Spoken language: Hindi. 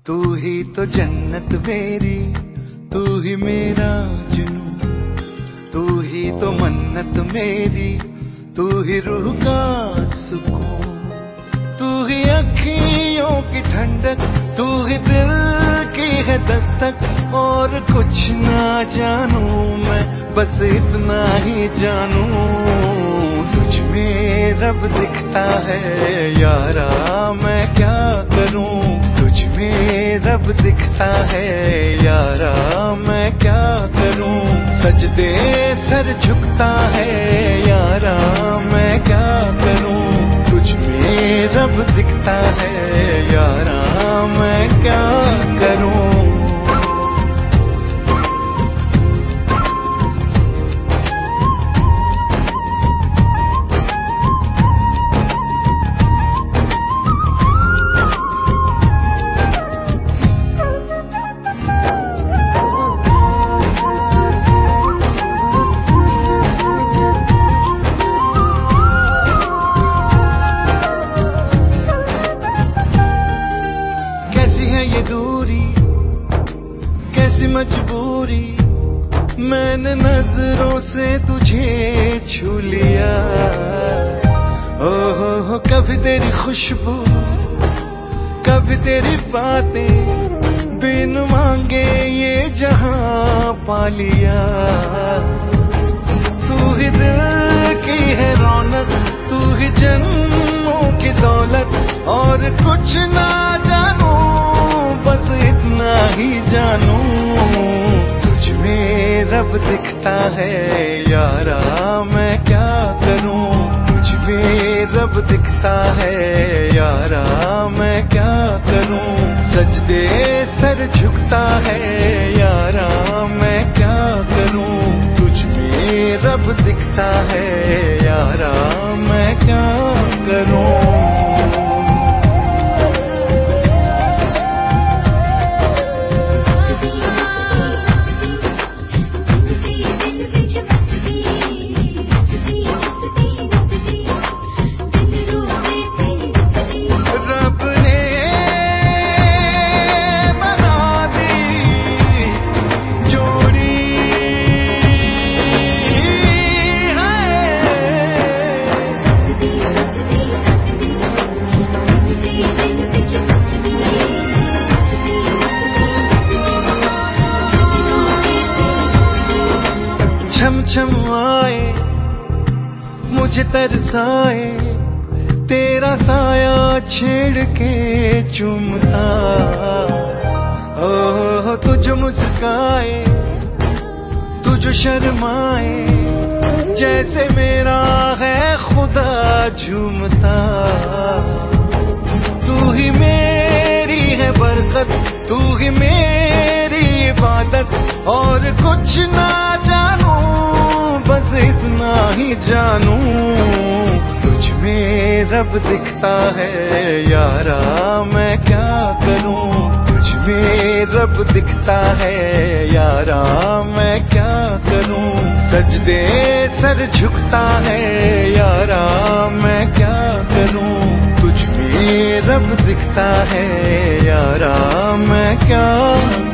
तू ही तो जन्नत मेरी, तू ही मेरा जुनून, तू ही तो मन्नत मेरी, तू ही रूह का सुकून, तू ही अखियों की ठंडक, तू ही दिल की है दस्तक। और कुछ ना जानू मैं, बस इतना ही जानू, तुझ में रब दिखता है यारा, मैं क्या करूं। तुझ में रब दिखता है यारा, मैं क्या करूं। सजदे सर झुकता है यारा, मैं क्या करूं। तुझ में रब दिखता है यारा, मैं क्या करूं। दूरी कैसी मजबूरी, मैंने नजरों से तुझे छू लिया। ओहो कभी तेरी खुशबू, कभी तेरी बातें, बिन मांगे ये जहां पा लिया। तू ही दिल की है रौनक, तू ही जन्मों की दौलत। और कुछ ना जानू, बस इतना ही जानू, तुझ में रब दिखता है यारा, मैं क्या करूं। तुझ में रब दिखता है यारा, मैं क्या करूं। सजदे सर झुकता है यारा, मैं क्या करूं। तुझ में रब दिखता है यारा, मैं क्या करूं। छम छम आए मुझे तरसाए, तेरा साया छेड़ के चूमता। ओह तू जो मुस्काए, तू जो शर्माए, जैसे मेरा है खुदा झूमता। तू ही मेरी है बरकत, तू ही मेरी इबादत। और कुछ ना जानू, बस इतना ही जानू, तुझ में रब दिखता है यारा, मैं क्या करूं। तुझ में रब दिखता है यारा, मैं क्या करूं। सजदे सर झुकता है यारा, मैं क्या करूं। तुझ में रब दिखता है यारा, मैं क्या